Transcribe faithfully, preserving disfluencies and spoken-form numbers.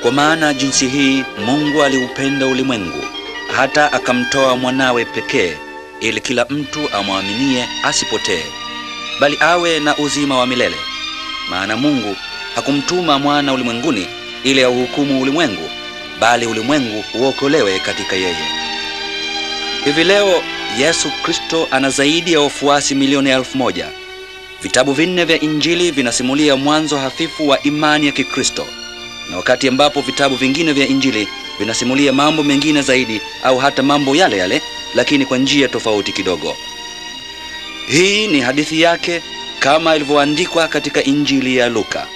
Kwa maana jinsi hii Mungu aliupenda ulimwengu hata akamtoa mwanawe pekee, ili kila mtu amwaminie asipotee, bali awe na uzima wa milele. Maana Mungu hakumtuma mwana ulimwenguni ili auhukumu ulimwengu, bali ulimwengu uokolewe katika yeye. Hivi leo Yesu Kristo ana zaidi ya wafuasi milioni elfu moja. Vitabu vinne vya Injili vinasimulia mwanzo hafifu wa imani ya Kikristo, na wakati ambapo vitabu vingine vya Injili vinasimulia mambo mengine zaidi, au hata mambo yale yale lakini kwa njia tofauti kidogo. Hii ni hadithi yake kama ilivyoandikwa katika Injili ya Luka.